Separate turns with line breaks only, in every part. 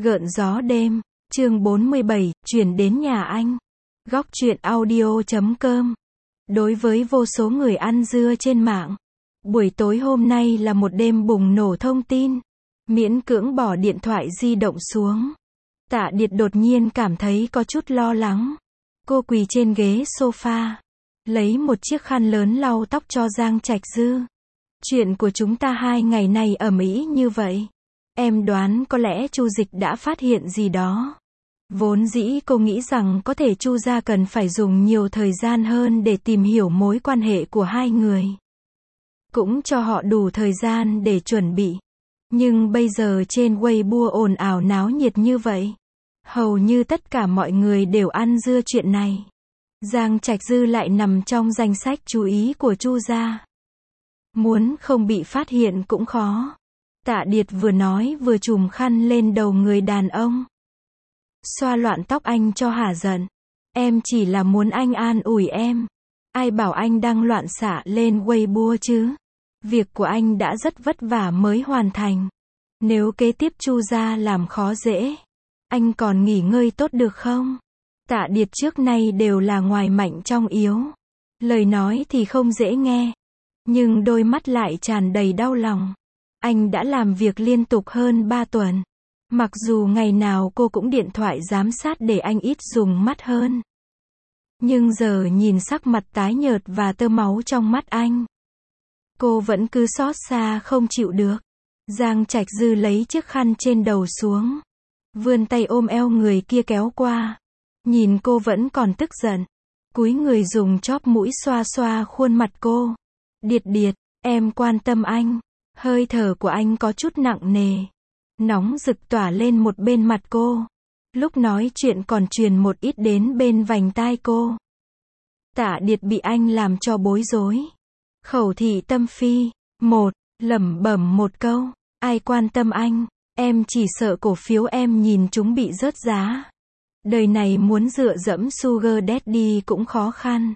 Gợn gió đêm, chương 47, chuyển đến nhà anh. Góc truyện audio.com. Đối với vô số người ăn dưa trên mạng, buổi tối hôm nay là một đêm bùng nổ thông tin. Miễn cưỡng bỏ điện thoại di động xuống, Tạ Điệt đột nhiên cảm thấy có chút lo lắng. Cô quỳ trên ghế sofa, lấy một chiếc khăn lớn lau tóc cho Giang Trạch Dư. Chuyện của chúng ta 2 ngày nay ầm ĩ như vậy. Em đoán có lẽ Chu Dịch đã phát hiện gì đó. Vốn dĩ cô nghĩ rằng có thể Chu gia cần phải dùng nhiều thời gian hơn để tìm hiểu mối quan hệ của hai người. Cũng cho họ đủ thời gian để chuẩn bị. Nhưng bây giờ trên Weibo ồn ào náo nhiệt như vậy. Hầu như tất cả mọi người đều ăn dưa chuyện này. Giang Trạch Dư lại nằm trong danh sách chú ý của Chu gia. Muốn không bị phát hiện cũng khó. Tạ Điệt vừa nói vừa chùm khăn lên đầu người đàn ông. Xoa loạn tóc anh cho hả giận. Em chỉ là muốn anh an ủi em. Ai bảo anh đang loạn xạ lên Weibo chứ. Việc của anh đã rất vất vả mới hoàn thành. Nếu kế tiếp Chu gia làm khó dễ, anh còn nghỉ ngơi tốt được không? Tạ Điệt trước nay đều là ngoài mạnh trong yếu. Lời nói thì không dễ nghe, nhưng đôi mắt lại tràn đầy đau lòng. Anh đã làm việc liên tục hơn 3 tuần. Mặc dù ngày nào cô cũng điện thoại giám sát để anh ít dùng mắt hơn. Nhưng giờ nhìn sắc mặt tái nhợt và tơ máu trong mắt anh, cô vẫn cứ xót xa không chịu được. Giang Trạch Dư lấy chiếc khăn trên đầu xuống, vươn tay ôm eo người kia kéo qua. Nhìn cô vẫn còn tức giận, cúi người dùng chóp mũi xoa xoa khuôn mặt cô. Điệt Điệt, em quan tâm anh. Hơi thở của anh có chút nặng nề, nóng rực tỏa lên một bên mặt cô. Lúc nói chuyện còn truyền một ít đến bên vành tai cô. Tạ Điệt bị anh làm cho bối rối. Khẩu thị tâm phi, lẩm bẩm một câu, ai quan tâm anh, em chỉ sợ cổ phiếu em nhìn chúng bị rớt giá. Đời này muốn dựa dẫm Sugar Daddy cũng khó khăn.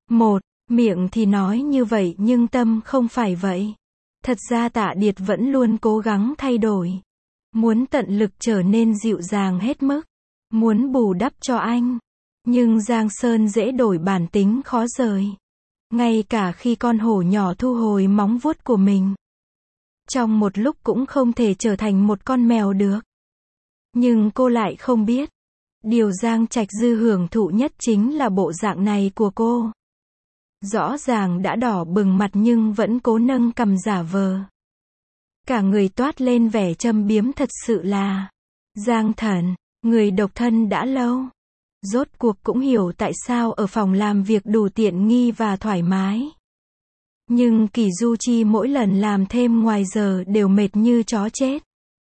Miệng thì nói như vậy nhưng tâm không phải vậy. Thật ra Tạ Điệt vẫn luôn cố gắng thay đổi. Muốn tận lực trở nên dịu dàng hết mức. Muốn bù đắp cho anh. Nhưng Giang Sơn dễ đổi bản tính khó rời. Ngay cả khi con hổ nhỏ thu hồi móng vuốt của mình, trong một lúc cũng không thể trở thành một con mèo được. Nhưng cô lại không biết. Điều Giang Trạch Dư hưởng thụ nhất chính là bộ dạng này của cô. Rõ ràng đã đỏ bừng mặt nhưng vẫn cố nâng cằm giả vờ. Cả người toát lên vẻ châm biếm thật sự là Giang Thần, người độc thân đã lâu. Rốt cuộc cũng hiểu tại sao ở phòng làm việc đủ tiện nghi và thoải mái. Nhưng Kỳ Du Chi mỗi lần làm thêm ngoài giờ đều mệt như chó chết.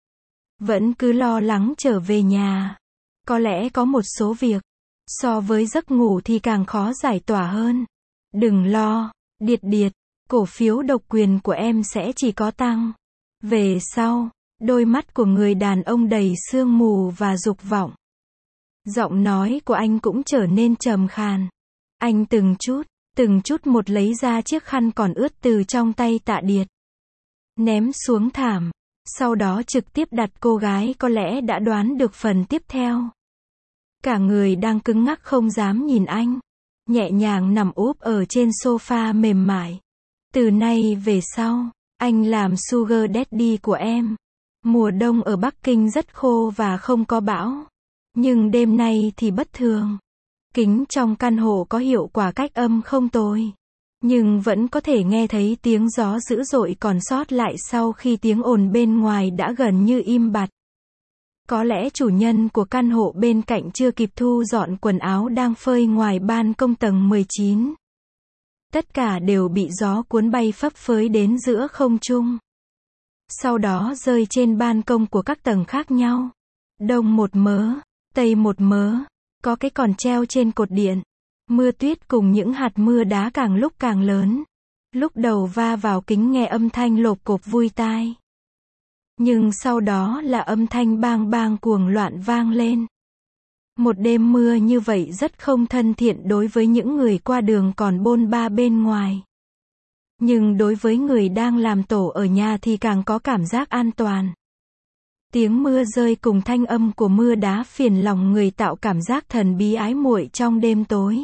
Vẫn cứ lo lắng trở về nhà. Có lẽ có một số việc, so với giấc ngủ thì càng khó giải tỏa hơn. Đừng lo, Điệt Điệt, cổ phiếu độc quyền của em sẽ chỉ có tăng. Về sau, đôi mắt của người đàn ông đầy sương mù và dục vọng. Giọng nói của anh cũng trở nên trầm khàn. Anh từng chút một lấy ra chiếc khăn còn ướt từ trong tay Tạ Điệt. Ném xuống thảm. Sau đó trực tiếp đặt cô gái có lẽ đã đoán được phần tiếp theo. Cả người đang cứng ngắc không dám nhìn anh. Nhẹ nhàng nằm úp ở trên sofa mềm mại. Từ nay về sau, anh làm Sugar Daddy của em. Mùa đông ở Bắc Kinh rất khô và không có bão. Nhưng đêm nay thì bất thường. Kính trong căn hộ có hiệu quả cách âm không tồi. Nhưng vẫn có thể nghe thấy tiếng gió dữ dội còn sót lại sau khi tiếng ồn bên ngoài đã gần như im bặt. Có lẽ chủ nhân của căn hộ bên cạnh chưa kịp thu dọn quần áo đang phơi ngoài ban công tầng 19. Tất cả đều bị gió cuốn bay phấp phới đến giữa không trung. Sau đó rơi trên ban công của các tầng khác nhau. Đông một mớ, tây một mớ, có cái còn treo trên cột điện. Mưa tuyết cùng những hạt mưa đá càng lúc càng lớn. Lúc đầu va vào kính nghe âm thanh lộp cộp vui tai. Nhưng sau đó là âm thanh bang bang cuồng loạn vang lên. Một đêm mưa như vậy rất không thân thiện đối với những người qua đường còn bôn ba bên ngoài. Nhưng đối với người đang làm tổ ở nhà thì càng có cảm giác an toàn. Tiếng mưa rơi cùng thanh âm của mưa đá phiền lòng người tạo cảm giác thần bí ái muội trong đêm tối.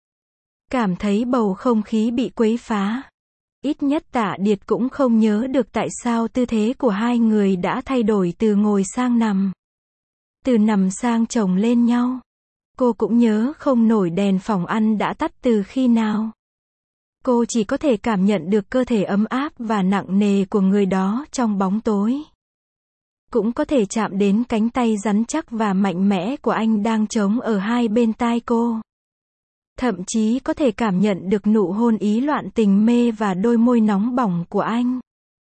Cảm thấy bầu không khí bị quấy phá. Ít nhất Tạ Điệt cũng không nhớ được tại sao tư thế của hai người đã thay đổi từ ngồi sang nằm. Từ nằm sang chồng lên nhau. Cô cũng nhớ không nổi đèn phòng ăn đã tắt từ khi nào. Cô chỉ có thể cảm nhận được cơ thể ấm áp và nặng nề của người đó trong bóng tối. Cũng có thể chạm đến cánh tay rắn chắc và mạnh mẽ của anh đang chống ở hai bên tai cô. Thậm chí có thể cảm nhận được nụ hôn ý loạn tình mê và đôi môi nóng bỏng của anh.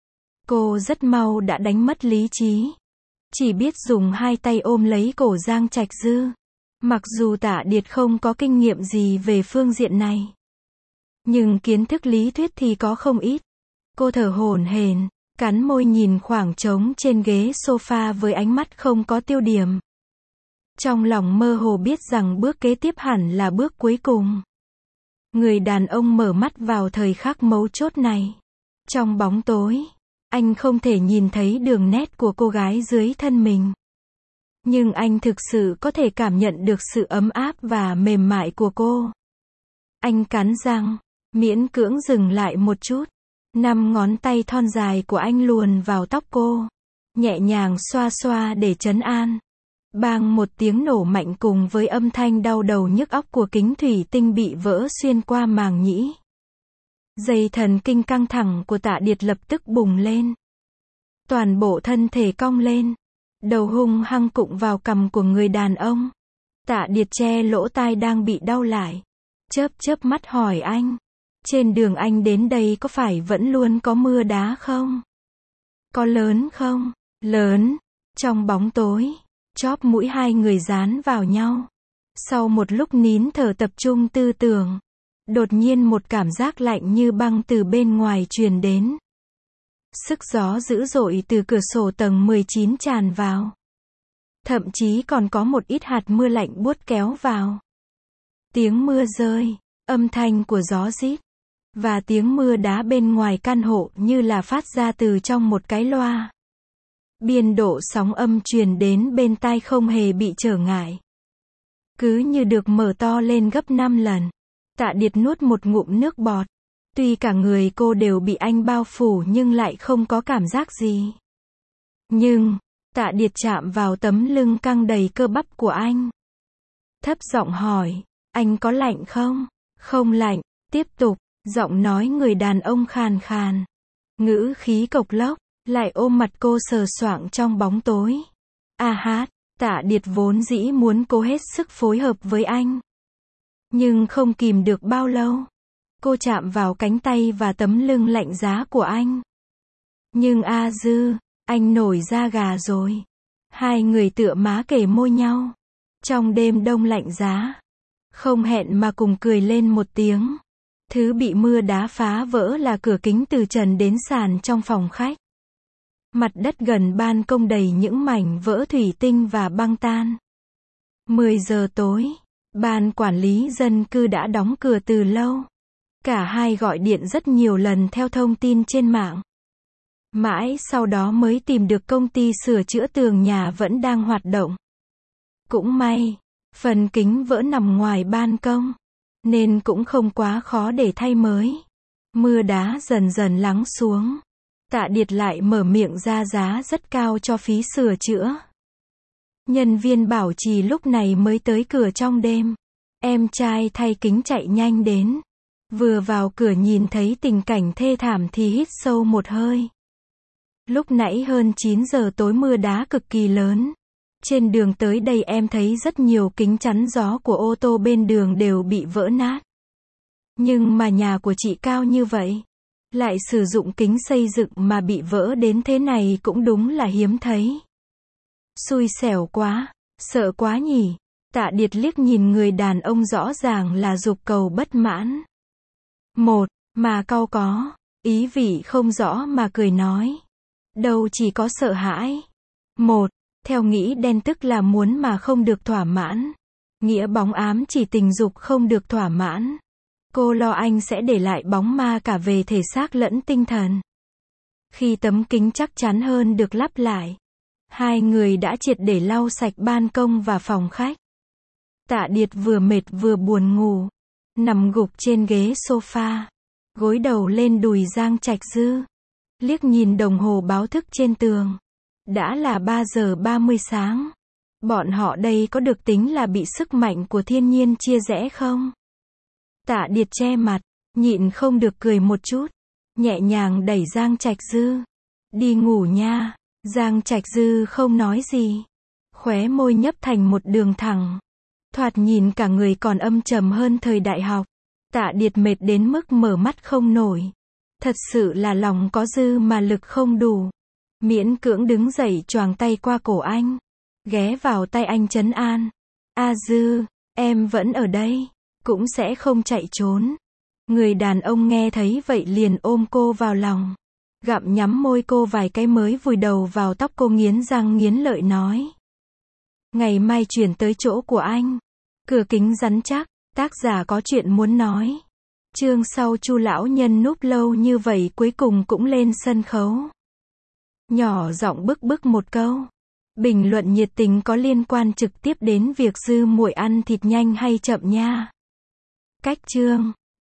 Cô rất mau đã đánh mất lý trí. Chỉ biết dùng hai tay ôm lấy cổ Giang Trạch Dư. Mặc dù Tạ Điệt không có kinh nghiệm gì về phương diện này. Nhưng kiến thức lý thuyết thì có không ít. Cô thở hổn hển, cắn môi nhìn khoảng trống trên ghế sofa với ánh mắt không có tiêu điểm. Trong lòng mơ hồ biết rằng bước kế tiếp hẳn là bước cuối cùng. Người đàn ông mở mắt vào thời khắc mấu chốt này. Trong bóng tối, anh không thể nhìn thấy đường nét của cô gái dưới thân mình. Nhưng anh thực sự có thể cảm nhận được sự ấm áp và mềm mại của cô. Anh cắn răng, miễn cưỡng dừng lại một chút. 5 ngón tay thon dài của anh luồn vào tóc cô. Nhẹ nhàng xoa xoa để trấn an. Bang một tiếng nổ mạnh cùng với âm thanh đau đầu nhức óc của kính thủy tinh bị vỡ xuyên qua màng nhĩ. Dây thần kinh căng thẳng của Tạ Điệt lập tức bùng lên. Toàn bộ thân thể cong lên. Đầu hung hăng cụng vào cằm của người đàn ông. Tạ Điệt che lỗ tai đang bị đau lại. Chớp chớp mắt hỏi anh. Trên đường anh đến đây có phải vẫn luôn có mưa đá không? Có lớn không? Lớn. Trong bóng tối, chóp mũi hai người dán vào nhau. Sau một lúc nín thở tập trung tư tưởng, đột nhiên một cảm giác lạnh như băng từ bên ngoài truyền đến. Sức gió dữ dội từ cửa sổ tầng 19 tràn vào. Thậm chí còn có một ít hạt mưa lạnh buốt kéo vào. Tiếng mưa rơi, âm thanh của gió rít, và tiếng mưa đá bên ngoài căn hộ như là phát ra từ trong một cái loa. Biên độ sóng âm truyền đến bên tai không hề bị trở ngại. Cứ như được mở to lên gấp 5 lần. Tạ Điệt nuốt một ngụm nước bọt. Tuy cả người cô đều bị anh bao phủ nhưng lại không có cảm giác gì. Nhưng, Tạ Điệt chạm vào tấm lưng căng đầy cơ bắp của anh. Thấp giọng hỏi, anh có lạnh không? Không lạnh. Tiếp tục, giọng nói người đàn ông khàn khàn. Ngữ khí cộc lốc, lại ôm mặt cô sờ soạng trong bóng tối. A hát, Tạ Điệt vốn dĩ muốn cố hết sức phối hợp với anh. Nhưng không kìm được bao lâu. Cô chạm vào cánh tay và tấm lưng lạnh giá của anh. Nhưng A Dư, anh nổi da gà rồi. Hai người tựa má kề môi nhau. Trong đêm đông lạnh giá. Không hẹn mà cùng cười lên một tiếng. Thứ bị mưa đá phá vỡ là cửa kính từ trần đến sàn trong phòng khách. Mặt đất gần ban công đầy những mảnh vỡ thủy tinh và băng tan. 10 giờ tối, ban quản lý dân cư đã đóng cửa từ lâu. Cả hai gọi điện rất nhiều lần theo thông tin trên mạng. Mãi sau đó mới tìm được công ty sửa chữa tường nhà vẫn đang hoạt động. Cũng may, phần kính vỡ nằm ngoài ban công, nên cũng không quá khó để thay mới. Mưa đá dần dần lắng xuống. Tạ Điệt lại mở miệng ra giá rất cao cho phí sửa chữa. Nhân viên bảo trì lúc này mới tới cửa trong đêm. Em trai thay kính chạy nhanh đến. Vừa vào cửa nhìn thấy tình cảnh thê thảm thì hít sâu một hơi. Lúc nãy hơn 9 giờ tối mưa đá cực kỳ lớn. Trên đường tới đây em thấy rất nhiều kính chắn gió của ô tô bên đường đều bị vỡ nát. Nhưng mà nhà của chị cao như vậy, lại sử dụng kính xây dựng mà bị vỡ đến thế này cũng đúng là hiếm thấy. Xui xẻo quá, sợ quá nhỉ. Tạ Điệt liếc nhìn người đàn ông rõ ràng là giục cầu bất mãn. Một, mà cau có, ý vị không rõ mà cười nói. Đâu chỉ có sợ hãi. Một, theo nghĩ đen tức là muốn mà không được thỏa mãn. Nghĩa bóng ám chỉ tình dục không được thỏa mãn. Cô lo anh sẽ để lại bóng ma cả về thể xác lẫn tinh thần. Khi tấm kính chắc chắn hơn được lắp lại, Hai người đã triệt để lau sạch ban công và phòng khách. Tạ Điệt vừa mệt vừa buồn ngủ, nằm gục trên ghế sofa, gối đầu lên đùi Giang Trạch Dư, liếc nhìn đồng hồ báo thức trên tường. Đã là 3 giờ 30 sáng. Bọn họ đây có được tính là bị sức mạnh của thiên nhiên chia rẽ không? Tạ Điệt che mặt, nhịn không được cười một chút, nhẹ nhàng đẩy Giang Trạch Dư. Đi ngủ nha. Giang Trạch Dư không nói gì, khóe môi nhấp thành một đường thẳng. Thoạt nhìn cả người còn âm trầm hơn thời đại học. Tạ Điệt mệt đến mức mở mắt không nổi. Thật sự là lòng có dư mà lực không đủ. Miễn cưỡng đứng dậy choàng tay qua cổ anh, ghé vào tay anh trấn an. A Dư, em vẫn ở đây, cũng sẽ không chạy trốn. Người đàn ông nghe thấy vậy liền ôm cô vào lòng, gặm nhắm môi cô vài cái mới vùi đầu vào tóc cô nghiến răng nghiến lợi nói. Ngày mai chuyển tới chỗ của anh. Cửa kính rắn chắc, tác giả có chuyện muốn nói. Chương sau Chu lão nhân núp lâu như vậy cuối cùng cũng lên sân khấu. Nhỏ giọng bức bức một câu. Bình luận nhiệt tình có liên quan trực tiếp đến việc Dư muội ăn thịt nhanh hay chậm nha. Cách chương